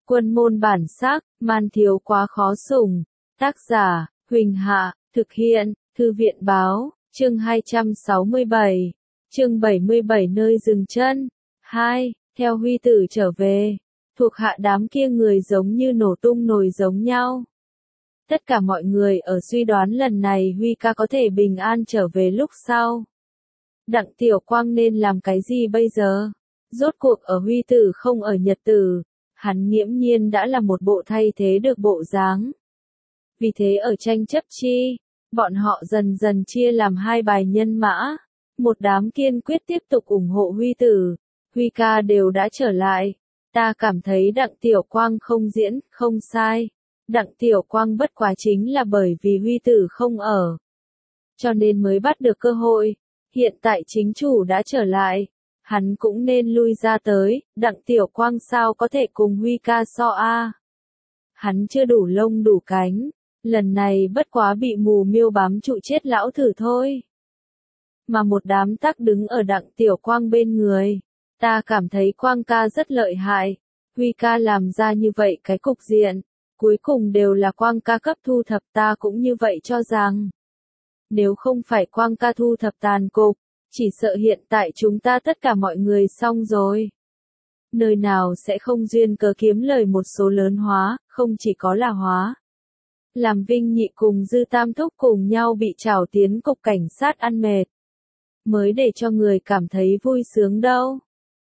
Quân môn bản sắc, man thiếu quá khó sủng. Tác giả, Huỳnh Hạ, thực hiện, Thư viện báo, chương 267, chương 77 nơi dừng chân. 2. Theo Huy Tử trở về, thuộc hạ đám kia người giống như nổ tung nồi giống nhau. Tất cả mọi người ở suy đoán lần này Huy ca có thể bình an trở về lúc sau. Đặng Tiểu Quang nên làm cái gì bây giờ? Rốt cuộc ở Huy Tử không ở nhật tử, hắn nghiễm nhiên đã là một bộ thay thế được bộ dáng. Vì thế ở tranh chấp chi, bọn họ dần dần chia làm hai bài nhân mã. Một đám kiên quyết tiếp tục ủng hộ Huy Tử, Huy ca đều đã trở lại. Ta cảm thấy Đặng Tiểu Quang không diễn, không sai. Đặng Tiểu Quang bất quá chính là bởi vì Huy Tử không ở, cho nên mới bắt được cơ hội. Hiện tại chính chủ đã trở lại, hắn cũng nên lui ra tới. Đặng Tiểu Quang sao có thể cùng Huy ca so a? Hắn chưa đủ lông đủ cánh, lần này bất quá bị mù miêu bám trụ chết lão thử thôi. Mà một đám tắc đứng ở Đặng Tiểu Quang bên người. Ta cảm thấy Quang ca rất lợi hại. Huy ca làm ra như vậy cái cục diện, cuối cùng đều là Quang ca cấp thu thập, ta cũng như vậy cho rằng. Nếu không phải Quang ca thu thập tàn cục, chỉ sợ hiện tại chúng ta tất cả mọi người xong rồi. Nơi nào sẽ không duyên cớ kiếm lời một số lớn hóa, không chỉ có là hóa. Làm Vinh Nhị cùng Dư Tam Thúc cùng nhau bị trảo tiến cục cảnh sát ăn mệt, mới để cho người cảm thấy vui sướng đâu.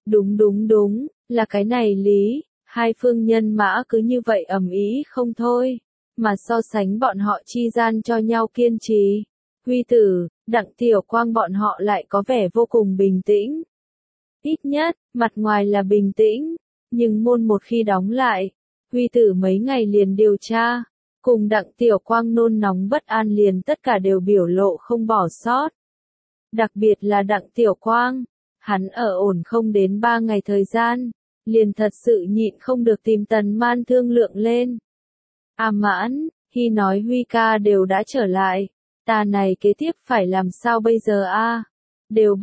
Đúng, là cái này lý. Hai phương nhân mã cứ như vậy ầm ĩ không thôi, mà so sánh bọn họ chi gian cho nhau kiên trì. Huy Tử, Đặng Tiểu Quang bọn họ lại có vẻ vô cùng bình tĩnh. Ít nhất, mặt ngoài là bình tĩnh, nhưng môn một khi đóng lại, Huy Tử mấy ngày liền điều tra, cùng Đặng Tiểu Quang nôn nóng bất an liền tất cả đều biểu lộ không bỏ sót. Đặc biệt là Đặng Tiểu Quang, hắn ở ổn không đến 3 ngày thời gian, liền thật sự nhịn không được tìm Tần Man thương lượng lên. A Mãn, khi nói Huy ca đều đã trở lại, ta này kế tiếp phải làm sao bây giờ a? Đều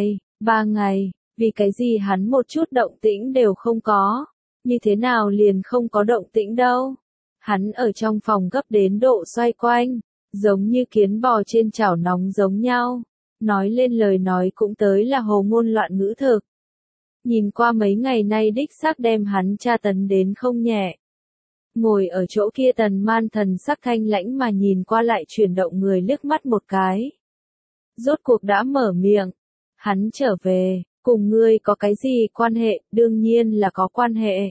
3 ngày, vì cái gì hắn một chút động tĩnh đều không có, như thế nào liền không có động tĩnh đâu. Hắn ở trong phòng gấp đến độ xoay quanh, giống như kiến bò trên chảo nóng giống nhau, nói lên lời nói cũng tới là hồ ngôn loạn ngữ thực. Nhìn qua mấy ngày nay đích xác đem hắn tra tấn đến không nhẹ. Ngồi ở chỗ kia Tần Man thần sắc thanh lãnh mà nhìn qua lại chuyển động người liếc mắt một cái. Rốt cuộc đã mở miệng. Hắn trở về, cùng ngươi có cái gì quan hệ? Đương nhiên là có quan hệ.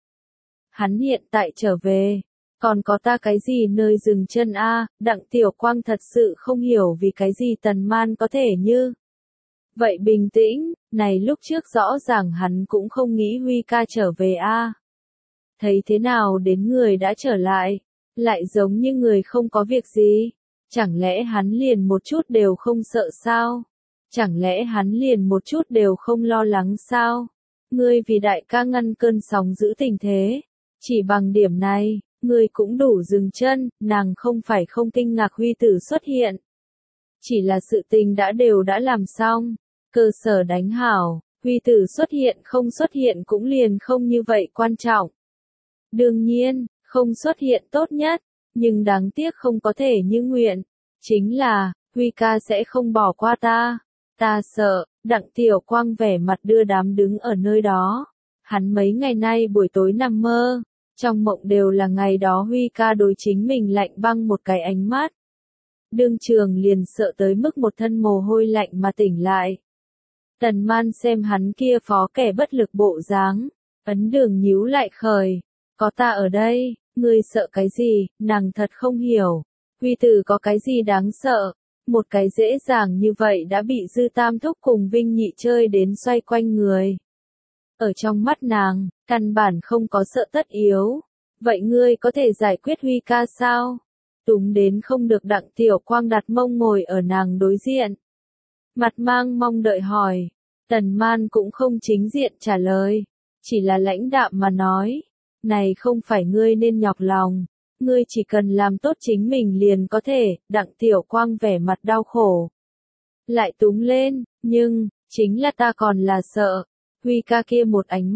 Hắn hiện tại trở về, còn có ta cái gì nơi dừng chân a? Đặng Tiểu Quang thật sự không hiểu vì cái gì Tần Man có thể như vậy bình tĩnh, này lúc trước rõ ràng hắn cũng không nghĩ Huy ca trở về a. Thấy thế nào đến người đã trở lại, lại giống như người không có việc gì. Chẳng lẽ hắn liền một chút đều không sợ sao? Chẳng lẽ hắn liền một chút đều không lo lắng sao? Ngươi vì đại ca ngăn cơn sóng giữ tình thế, chỉ bằng điểm này, ngươi cũng đủ dừng chân. Nàng không phải không kinh ngạc Huy Tử xuất hiện, chỉ là sự tình đã làm xong, cơ sở đánh hảo, Huy Tử xuất hiện không xuất hiện cũng liền không như vậy quan trọng. Đương nhiên, không xuất hiện tốt nhất, nhưng đáng tiếc không có thể như nguyện. Chính là, Huy ca sẽ không bỏ qua ta. Ta sợ. Đặng Tiểu Quang vẻ mặt đưa đám đứng ở nơi đó. Hắn mấy ngày nay buổi tối nằm mơ, trong mộng đều là ngày đó Huy ca đối chính mình lạnh băng một cái ánh mắt. Đương trường liền sợ tới mức một thân mồ hôi lạnh mà tỉnh lại. Tần Man xem hắn kia phó kẻ bất lực bộ dáng, ấn đường nhíu lại khởi. Có ta ở đây, ngươi sợ cái gì? Nàng thật không hiểu. Huy Tử có cái gì đáng sợ? Một cái dễ dàng như vậy đã bị Dư Tam Thúc cùng Vinh Nhị chơi đến xoay quanh người. Ở trong mắt nàng, căn bản không có sợ tất yếu. Vậy ngươi có thể giải quyết Huy ca sao? Túng đến không được. Đặng Tiểu Quang đặt mông ngồi ở nàng đối diện, mặt mang mong đợi hỏi. Tần Man cũng không chính diện trả lời, chỉ là lãnh đạm mà nói. Này không phải ngươi nên nhọc lòng, ngươi chỉ cần làm tốt chính mình liền có thể. Đặng Tiểu Quang vẻ mặt đau khổ, lại túng lên, nhưng, chính là ta còn là sợ. Huy ca kia một ánh mắt,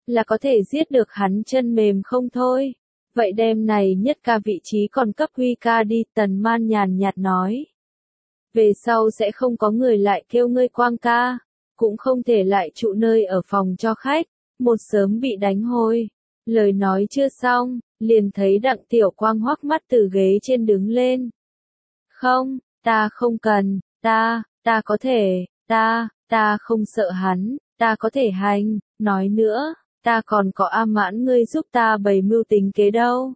là có thể giết được hắn chân mềm không thôi. Vậy đêm này nhất ca vị trí còn cấp Huy ca đi, Tần Man nhàn nhạt nói. Về sau sẽ không có người lại kêu ngươi Quang ca, cũng không thể lại trụ nơi ở phòng cho khách, một sớm bị đánh hôi. Lời nói chưa xong, liền thấy Đặng Tiểu Quang hoắc mắt từ ghế trên đứng lên. Không, ta không cần, ta có thể, ta không sợ hắn, ta có thể hành, nói nữa, ta còn có A Mãn ngươi giúp ta bày mưu tính kế đâu.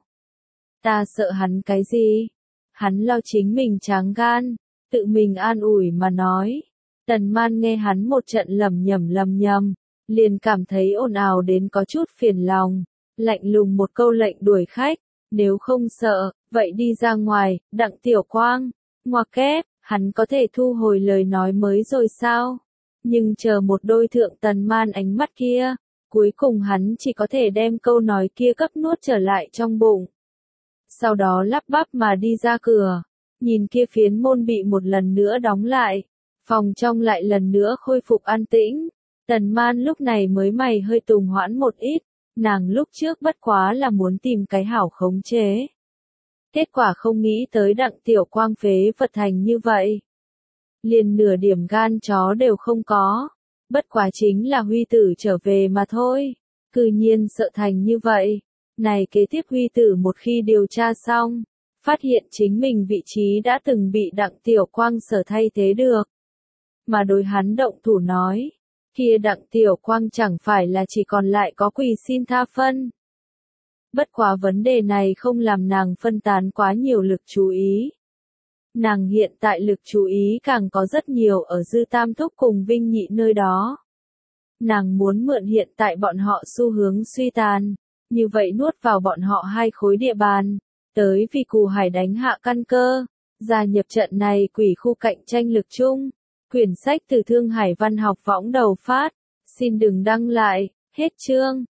Ta sợ hắn cái gì? Hắn lo chính mình tráng gan, tự mình an ủi mà nói. Tần Man nghe hắn một trận lầm nhầm, liền cảm thấy ồn ào đến có chút phiền lòng, lạnh lùng một câu lệnh đuổi khách, nếu không sợ, vậy đi ra ngoài. Đặng Tiểu Quang, ngoặc kép, hắn có thể thu hồi lời nói mới rồi sao? Nhưng chờ một đôi thượng Tần Man ánh mắt kia, cuối cùng hắn chỉ có thể đem câu nói kia cấp nuốt trở lại trong bụng. Sau đó lắp bắp mà đi ra cửa, nhìn kia phiến môn bị một lần nữa đóng lại, phòng trong lại lần nữa khôi phục an tĩnh. Tần Man lúc này mới mày hơi tùng hoãn một ít, nàng lúc trước bất quá là muốn tìm cái hảo khống chế. Kết quả không nghĩ tới Đặng Tiểu Quang phế vật thành như vậy. Liền nửa điểm gan chó đều không có, bất quá chính là Huy tử trở về mà thôi, cư nhiên sợ thành như vậy. Này kế tiếp Huy tử một khi điều tra xong, phát hiện chính mình vị trí đã từng bị Đặng Tiểu Quang sở thay thế được. Mà đối hắn động thủ nói, kia Đặng Tiểu Quang chẳng phải là chỉ còn lại có quỳ xin tha phân. Bất quá vấn đề này không làm nàng phân tán quá nhiều lực chú ý. Nàng hiện tại lực chú ý càng có rất nhiều ở Dư Tam Thúc cùng Vinh Nhị nơi đó. Nàng muốn mượn hiện tại bọn họ xu hướng suy tàn, như vậy nuốt vào bọn họ hai khối địa bàn, tới vì Cù Hải đánh hạ căn cơ, gia nhập trận này quỷ khu cạnh tranh lực chung. Quyển sách từ Thương Hải Văn học võng đầu phát, xin đừng đăng lại, hết chương.